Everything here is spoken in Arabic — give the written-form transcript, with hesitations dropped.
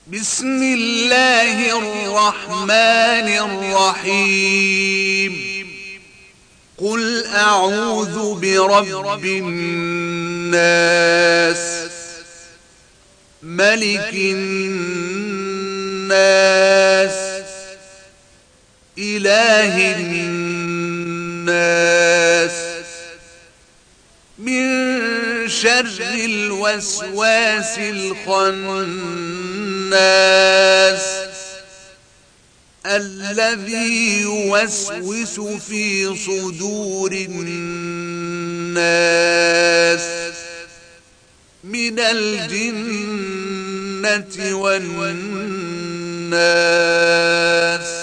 بسم الله الرحمن الرحيم قل أعوذ برب الناس ملك الناس إله الناس من شر الوسواس الخناس الذي يوسوس في صدور الناس من الجنة والناس.